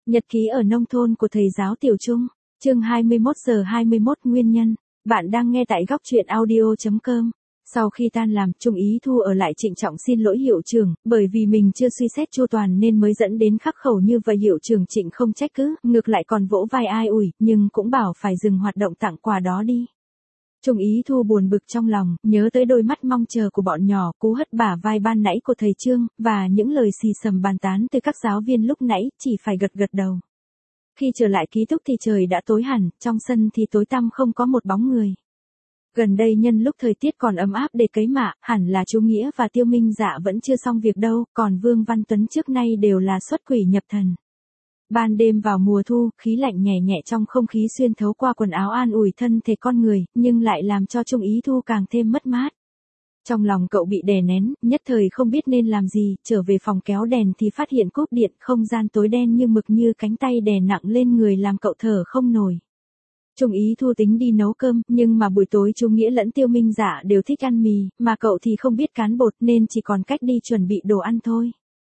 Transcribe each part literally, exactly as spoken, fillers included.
Nhật ký ở nông thôn của thầy giáo Tiểu Trung, chương hai mươi mốt giờ hai mươi mốt nguyên nhân. Bạn đang nghe tại góc truyện audio chấm com. Sau khi tan làm, Trung Ý Thu ở lại trịnh trọng xin lỗi hiệu trưởng, bởi vì mình chưa suy xét chu toàn nên mới dẫn đến khắc khẩu như vậy. Hiệu trưởng Trịnh không trách cứ, ngược lại còn vỗ vai ai ủi, nhưng cũng bảo phải dừng hoạt động tặng quà đó đi. Trung Ý Thu buồn bực trong lòng, nhớ tới đôi mắt mong chờ của bọn nhỏ, cú hất bả vai ban nãy của thầy Trương, và những lời xì xầm bàn tán từ các giáo viên lúc nãy, chỉ phải gật gật đầu. Khi trở lại ký túc thì trời đã tối hẳn, trong sân thì tối tăm không có một bóng người. Gần đây nhân lúc thời tiết còn ấm áp để cấy mạ, hẳn là chú Nghĩa và Tiêu Minh Dạ vẫn chưa xong việc đâu, còn Vương Văn Tuấn trước nay đều là xuất quỷ nhập thần. Ban đêm vào mùa thu, khí lạnh nhẹ nhẹ trong không khí xuyên thấu qua quần áo an ủi thân thể con người, nhưng lại làm cho Trung Ý Thu càng thêm mất mát. Trong lòng cậu bị đè nén, nhất thời không biết nên làm gì, trở về phòng kéo đèn thì phát hiện cúp điện, không gian tối đen như mực như cánh tay đè nặng lên người làm cậu thở không nổi. Trung Ý Thu tính đi nấu cơm, nhưng mà buổi tối chú Nghĩa lẫn Tiêu Minh Dạ đều thích ăn mì, mà cậu thì không biết cán bột nên chỉ còn cách đi chuẩn bị đồ ăn thôi.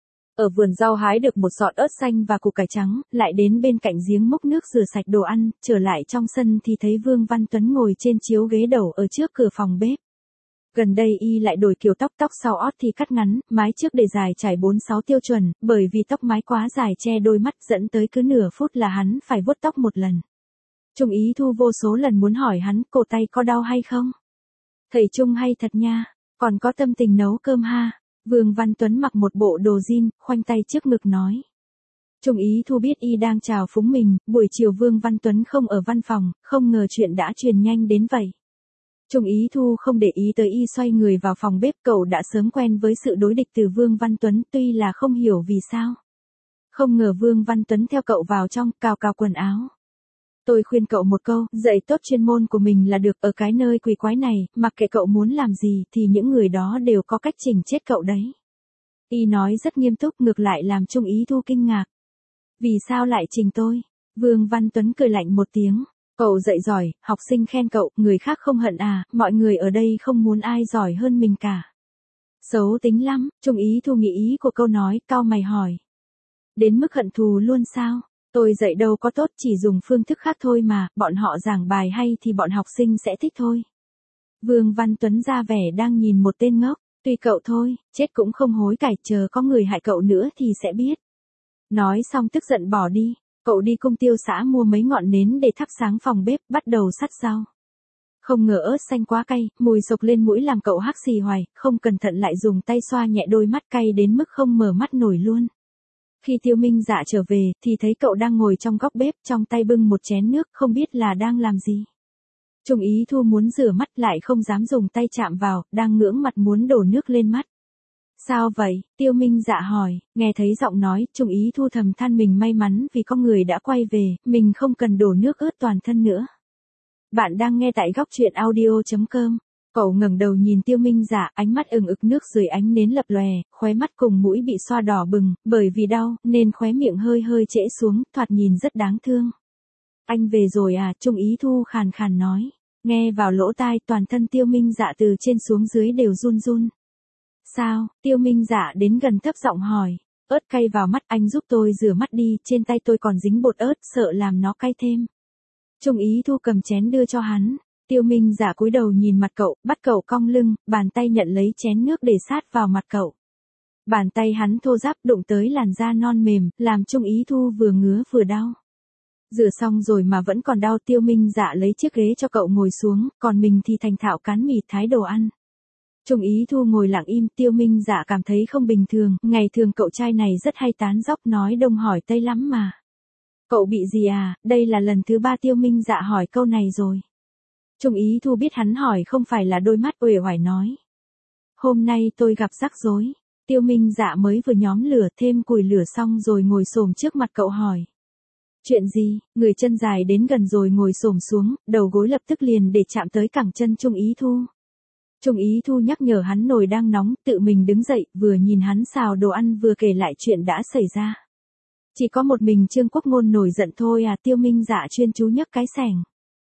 Ở vườn rau hái được một sọt ớt xanh và củ cải trắng, lại đến bên cạnh giếng múc nước rửa sạch đồ ăn, trở lại trong sân thì thấy Vương Văn Tuấn ngồi trên chiếu ghế đầu ở trước cửa phòng bếp. Gần đây y lại đổi kiểu tóc, tóc sau ót thì cắt ngắn, mái trước để dài trải bốn sáu tiêu chuẩn, bởi vì tóc mái quá dài che đôi mắt dẫn tới cứ nửa phút là hắn phải vuốt tóc một lần. Trung Ý Thu vô số lần muốn hỏi hắn, cổ tay có đau hay không? Thầy Trung hay thật nha, còn có tâm tình nấu cơm ha. Vương Văn Tuấn mặc một bộ đồ jean, khoanh tay trước ngực nói. Trung Ý Thu biết y đang chào phúng mình, buổi chiều Vương Văn Tuấn không ở văn phòng, không ngờ chuyện đã truyền nhanh đến vậy. Trung Ý Thu không để ý tới y xoay người vào phòng bếp, cậu đã sớm quen với sự đối địch từ Vương Văn Tuấn, tuy là không hiểu vì sao. Không ngờ Vương Văn Tuấn theo cậu vào trong, cào cào quần áo. Tôi khuyên cậu một câu, dạy tốt chuyên môn của mình là được, ở cái nơi quỷ quái này, mặc kệ cậu muốn làm gì thì những người đó đều có cách chỉnh chết cậu đấy. Y nói rất nghiêm túc, ngược lại làm Trung Ý Thu kinh ngạc. Vì sao lại chỉnh tôi? Vương Văn Tuấn cười lạnh một tiếng. Cậu dạy giỏi, học sinh khen cậu, người khác không hận à, mọi người ở đây không muốn ai giỏi hơn mình cả. Xấu tính lắm, Trung Ý Thu nghĩ ý của câu nói, cau mày hỏi. Đến mức hận thù luôn sao? Tôi dạy đâu có tốt, chỉ dùng phương thức khác thôi mà, bọn họ giảng bài hay thì bọn học sinh sẽ thích thôi. Vương Văn Tuấn ra vẻ đang nhìn một tên ngốc, tùy cậu thôi, chết cũng không hối cải, chờ có người hại cậu nữa thì sẽ biết. Nói xong tức giận bỏ đi, cậu đi công tiêu xã mua mấy ngọn nến để thắp sáng phòng bếp, bắt đầu sắt rau. Không ngờ ớt xanh quá cay, mùi sộc lên mũi làm cậu hắc xì hoài, không cẩn thận lại dùng tay xoa nhẹ đôi mắt cay đến mức không mở mắt nổi luôn. Khi Tiêu Minh Dạ trở về, thì thấy cậu đang ngồi trong góc bếp, trong tay bưng một chén nước, không biết là đang làm gì. Trung Ý Thu muốn rửa mắt lại không dám dùng tay chạm vào, đang ngưỡng mặt muốn đổ nước lên mắt. Sao vậy? Tiêu Minh Dạ hỏi, nghe thấy giọng nói, Trung Ý Thu thầm than mình may mắn vì có người đã quay về, mình không cần đổ nước ướt toàn thân nữa. Bạn đang nghe tại góc truyện audio chấm com. Cậu ngẩng đầu nhìn Tiêu Minh Dạ, ánh mắt ửng ực nước dưới ánh nến lập lòe, khóe mắt cùng mũi bị xoa đỏ bừng, bởi vì đau, nên khóe miệng hơi hơi trễ xuống, thoạt nhìn rất đáng thương. Anh về rồi à? Trung Ý Thu khàn khàn nói. Nghe vào lỗ tai, toàn thân Tiêu Minh Dạ từ trên xuống dưới đều run run. Sao? Tiêu Minh Dạ đến gần thấp giọng hỏi. Ớt cay vào mắt, anh giúp tôi rửa mắt đi, trên tay tôi còn dính bột ớt, sợ làm nó cay thêm. Trung Ý Thu cầm chén đưa cho hắn. Tiêu Minh Dạ cúi đầu nhìn mặt cậu, bắt cậu cong lưng, bàn tay nhận lấy chén nước để sát vào mặt cậu. Bàn tay hắn thô ráp đụng tới làn da non mềm, làm Trung Ý Thu vừa ngứa vừa đau. Rửa xong rồi mà vẫn còn đau, Tiêu Minh Dạ lấy chiếc ghế cho cậu ngồi xuống, còn mình thì thành thạo cán mì thái đồ ăn. Trung Ý Thu ngồi lặng im, Tiêu Minh Dạ cảm thấy không bình thường, ngày thường cậu trai này rất hay tán dóc nói đông hỏi tây lắm mà. Cậu bị gì à? Đây là lần thứ ba Tiêu Minh Dạ hỏi câu này rồi. Trung Ý Thu biết hắn hỏi không phải là đôi mắt, uể oải nói. Hôm nay tôi gặp rắc rối. Tiêu Minh Dạ mới vừa nhóm lửa thêm củi lửa xong rồi ngồi xổm trước mặt cậu hỏi. Chuyện gì? Người chân dài đến gần rồi ngồi xổm xuống, đầu gối lập tức liền để chạm tới cẳng chân Trung Ý Thu. Trung Ý Thu nhắc nhở hắn nồi đang nóng, tự mình đứng dậy, vừa nhìn hắn xào đồ ăn vừa kể lại chuyện đã xảy ra. Chỉ có một mình Trương Quốc Ngôn nổi giận thôi à? Tiêu Minh Dạ chuyên chú nhấc cái xẻng.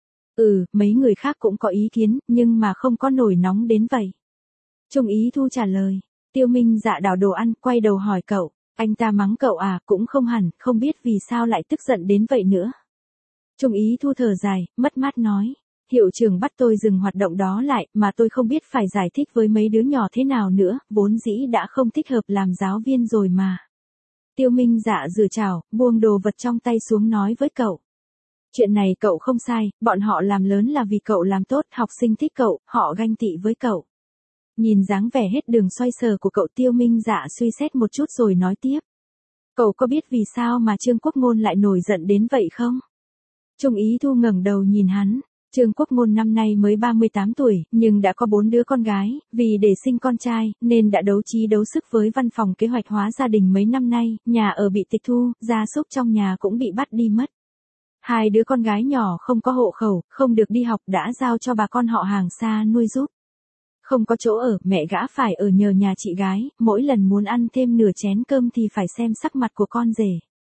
Ừ, mấy người khác cũng có ý kiến, nhưng mà không có nổi nóng đến vậy. Trung Ý Thu trả lời. Tiêu Minh Dạ đảo đồ ăn, quay đầu hỏi cậu. Anh ta mắng cậu à, cũng không hẳn, không biết vì sao lại tức giận đến vậy nữa. Trung Ý Thu thở dài, mất mát nói. Hiệu trưởng bắt tôi dừng hoạt động đó lại, mà tôi không biết phải giải thích với mấy đứa nhỏ thế nào nữa, vốn dĩ đã không thích hợp làm giáo viên rồi mà. Tiêu Minh Dạ rửa chảo, buông đồ vật trong tay xuống nói với cậu. Chuyện này cậu không sai, bọn họ làm lớn là vì cậu làm tốt, học sinh thích cậu, họ ganh tị với cậu. Nhìn dáng vẻ hết đường xoay sở của cậu, Tiêu Minh Dạ suy xét một chút rồi nói tiếp. Cậu có biết vì sao mà Trương Quốc Ngôn lại nổi giận đến vậy không? Trung Ý Thu ngẩng đầu nhìn hắn. Trương Quốc Ngôn năm nay mới ba mươi tám tuổi, nhưng đã có bốn đứa con gái, vì để sinh con trai, nên đã đấu trí đấu sức với văn phòng kế hoạch hóa gia đình mấy năm nay, nhà ở bị tịch thu, gia súc trong nhà cũng bị bắt đi mất. Hai đứa con gái nhỏ không có hộ khẩu, không được đi học đã giao cho bà con họ hàng xa nuôi giúp. Không có chỗ ở, mẹ gã phải ở nhờ nhà chị gái, mỗi lần muốn ăn thêm nửa chén cơm thì phải xem sắc mặt của con rể.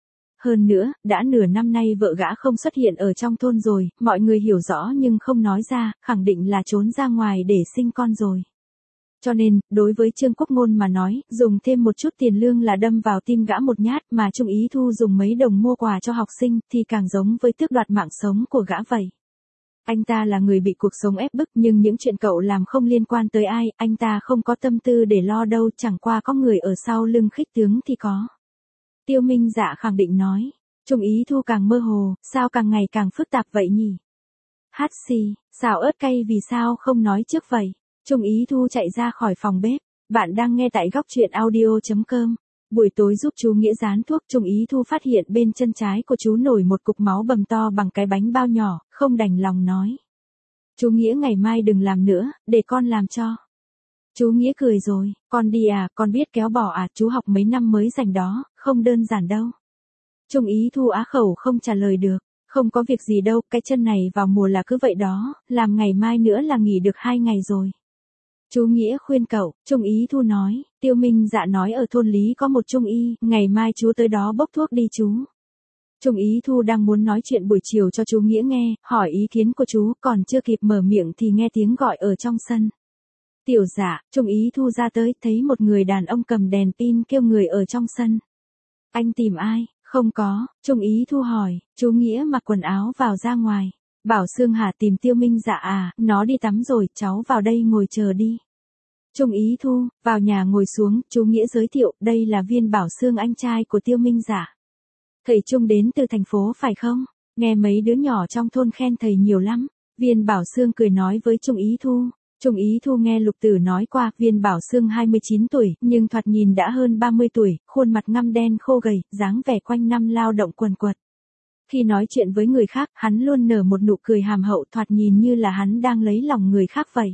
Hơn nữa, đã nửa năm nay vợ gã không xuất hiện ở trong thôn rồi, mọi người hiểu rõ nhưng không nói ra, khẳng định là trốn ra ngoài để sinh con rồi. Cho nên, đối với Trương Quốc Ngôn mà nói, dùng thêm một chút tiền lương là đâm vào tim gã một nhát, mà Trung Ý Thu dùng mấy đồng mua quà cho học sinh, thì càng giống với tước đoạt mạng sống của gã vậy. Anh ta là người bị cuộc sống ép bức, nhưng những chuyện cậu làm không liên quan tới ai, anh ta không có tâm tư để lo đâu, chẳng qua có người ở sau lưng khích tướng thì có. Tiêu Minh Dạ khẳng định nói. Trung Ý Thu càng mơ hồ, sao càng ngày càng phức tạp vậy nhỉ? Hát xì, xào ớt cay vì sao không nói trước vậy? Trung Ý Thu chạy ra khỏi phòng bếp. Bạn đang nghe tại góc truyện audio chấm com. Buổi tối giúp chú Nghĩa dán thuốc, Trung Ý Thu phát hiện bên chân trái của chú nổi một cục máu bầm to bằng cái bánh bao nhỏ, không đành lòng nói. Chú Nghĩa ngày mai đừng làm nữa, để con làm cho. Chú Nghĩa cười rồi, con đi à, con biết kéo bò à, chú học mấy năm mới rảnh đó, không đơn giản đâu. Trung Ý Thu á khẩu không trả lời được, không có việc gì đâu, cái chân này vào mùa là cứ vậy đó, làm ngày mai nữa là nghỉ được hai ngày rồi. Chú Nghĩa khuyên cậu, Trung Ý Thu nói, Tiêu Minh Dạ nói ở thôn Lý có một trung y, ngày mai chú tới đó bốc thuốc đi chú. Trung Ý Thu đang muốn nói chuyện buổi chiều cho chú Nghĩa nghe, hỏi ý kiến của chú, còn chưa kịp mở miệng thì nghe tiếng gọi ở trong sân. Tiểu Dạ, Trung Ý Thu ra tới, thấy một người đàn ông cầm đèn pin kêu người ở trong sân. Anh tìm ai? Không có, Trung Ý Thu hỏi, chú Nghĩa mặc quần áo vào ra ngoài. Bảo Sương Hà tìm Tiêu Minh Dạ à, nó đi tắm rồi, cháu vào đây ngồi chờ đi. Trung Ý Thu, vào nhà ngồi xuống, chú Nghĩa giới thiệu, đây là Viên Bảo Sương anh trai của Tiêu Minh Dạ. Thầy Trung đến từ thành phố phải không? Nghe mấy đứa nhỏ trong thôn khen thầy nhiều lắm. Viên Bảo Sương cười nói với Trung Ý Thu. Trung Ý Thu nghe Lục Tử nói qua, Viên Bảo Sương hai mươi chín tuổi, nhưng thoạt nhìn đã hơn ba mươi tuổi, khuôn mặt ngăm đen khô gầy, dáng vẻ quanh năm lao động quần quật. Khi nói chuyện với người khác, hắn luôn nở một nụ cười hàm hậu, thoạt nhìn như là hắn đang lấy lòng người khác vậy.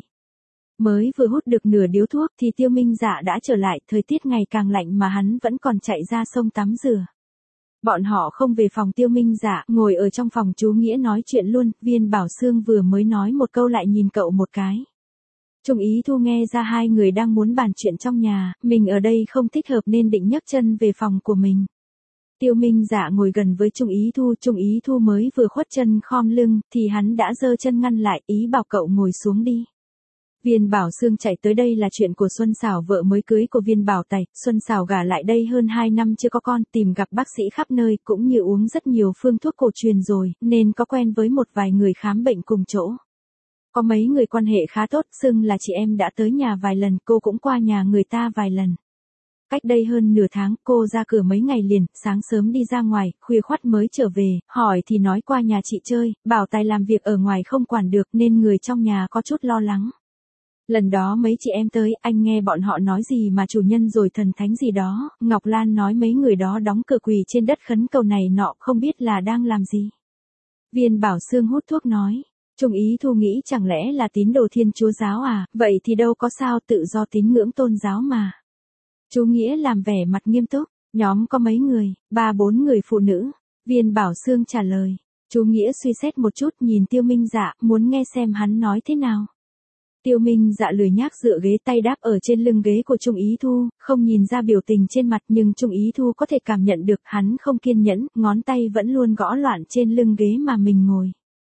Mới vừa hút được nửa điếu thuốc thì Tiêu Minh Dạ đã trở lại, thời tiết ngày càng lạnh mà hắn vẫn còn chạy ra sông tắm rửa. Bọn họ không về phòng Tiêu Minh Dạ, ngồi ở trong phòng chú Nghĩa nói chuyện luôn, Viên Bảo Sương vừa mới nói một câu lại nhìn cậu một cái. Trung Ý Thu nghe ra hai người đang muốn bàn chuyện trong nhà, mình ở đây không thích hợp nên định nhấc chân về phòng của mình. Tiêu Minh Dạ ngồi gần với Trung Ý Thu, Trung Ý Thu mới vừa khuất chân khom lưng, thì hắn đã giơ chân ngăn lại, ý bảo cậu ngồi xuống đi. Viên Bảo Sương chạy tới đây là chuyện của Xuân Sảo, vợ mới cưới của Viên Bảo Tài. Xuân Sảo gả lại đây hơn hai năm chưa có con, tìm gặp bác sĩ khắp nơi, cũng như uống rất nhiều phương thuốc cổ truyền rồi, nên có quen với một vài người khám bệnh cùng chỗ. Có mấy người quan hệ khá tốt, xưng là chị em đã tới nhà vài lần, cô cũng qua nhà người ta vài lần. Cách đây hơn nửa tháng, cô ra cửa mấy ngày liền, sáng sớm đi ra ngoài, khuya khoắt mới trở về, hỏi thì nói qua nhà chị chơi, Bảo Tài làm việc ở ngoài không quản được nên người trong nhà có chút lo lắng. Lần đó mấy chị em tới, anh nghe bọn họ nói gì mà chủ nhân rồi thần thánh gì đó, Ngọc Lan nói mấy người đó đóng cửa quỳ trên đất khấn cầu này nọ, không biết là đang làm gì. Viên Bảo Sương hút thuốc nói. Trung Ý Thu nghĩ chẳng lẽ là tín đồ Thiên Chúa giáo à, vậy thì đâu có sao, tự do tín ngưỡng tôn giáo mà. Chú Nghĩa làm vẻ mặt nghiêm túc, nhóm có mấy người, ba bốn người phụ nữ. Viên Bảo Sương trả lời. Chú Nghĩa suy xét một chút, nhìn Tiêu Minh Dạ, muốn nghe xem hắn nói thế nào. Tiêu Minh Dạ lười nhác dựa ghế, tay đáp ở trên lưng ghế của Trung Ý Thu, không nhìn ra biểu tình trên mặt nhưng Trung Ý Thu có thể cảm nhận được hắn không kiên nhẫn, ngón tay vẫn luôn gõ loạn trên lưng ghế mà mình ngồi.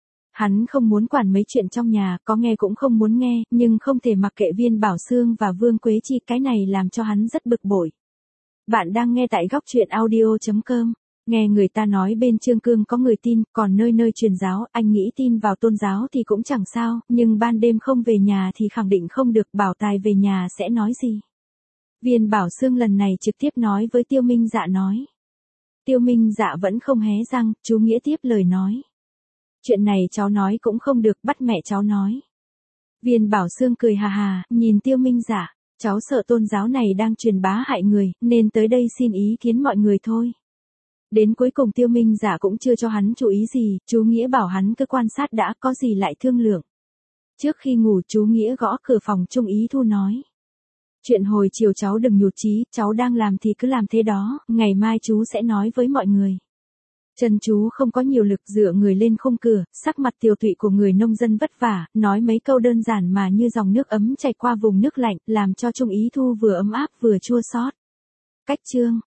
Hắn không muốn quản mấy chuyện trong nhà, có nghe cũng không muốn nghe, nhưng không thể mặc kệ Viên Bảo Sương và Vương Quế Chi, cái này làm cho hắn rất bực bội. Bạn đang nghe tại góc truyện audio chấm com. Nghe người ta nói bên Chương Cương có người tin, còn nơi nơi truyền giáo, anh nghĩ tin vào tôn giáo thì cũng chẳng sao, nhưng ban đêm không về nhà thì khẳng định không được, bảo Tài về nhà sẽ nói gì. Viên Bảo Xương lần này trực tiếp nói với Tiêu Minh Dạ nói. Tiêu Minh Dạ vẫn không hé răng, chú Nghĩa tiếp lời nói. Chuyện này cháu nói cũng không được, bắt mẹ cháu nói. Viên Bảo Xương cười hà hà, nhìn Tiêu Minh Dạ, cháu sợ tôn giáo này đang truyền bá hại người, nên tới đây xin ý kiến mọi người thôi. Đến cuối cùng Tiêu Minh Dạ cũng chưa cho hắn chú ý gì, chú Nghĩa bảo hắn cứ quan sát đã, có gì lại thương lượng. Trước khi ngủ chú Nghĩa gõ cửa phòng Trung Ý Thu nói. Chuyện hồi chiều cháu đừng nhụt chí, cháu đang làm thì cứ làm thế đó, ngày mai chú sẽ nói với mọi người. Chân chú không có nhiều lực, dựa người lên khung cửa, sắc mặt tiều tụy của người nông dân vất vả, nói mấy câu đơn giản mà như dòng nước ấm chảy qua vùng nước lạnh, làm cho Trung Ý Thu vừa ấm áp vừa chua xót. Cách chương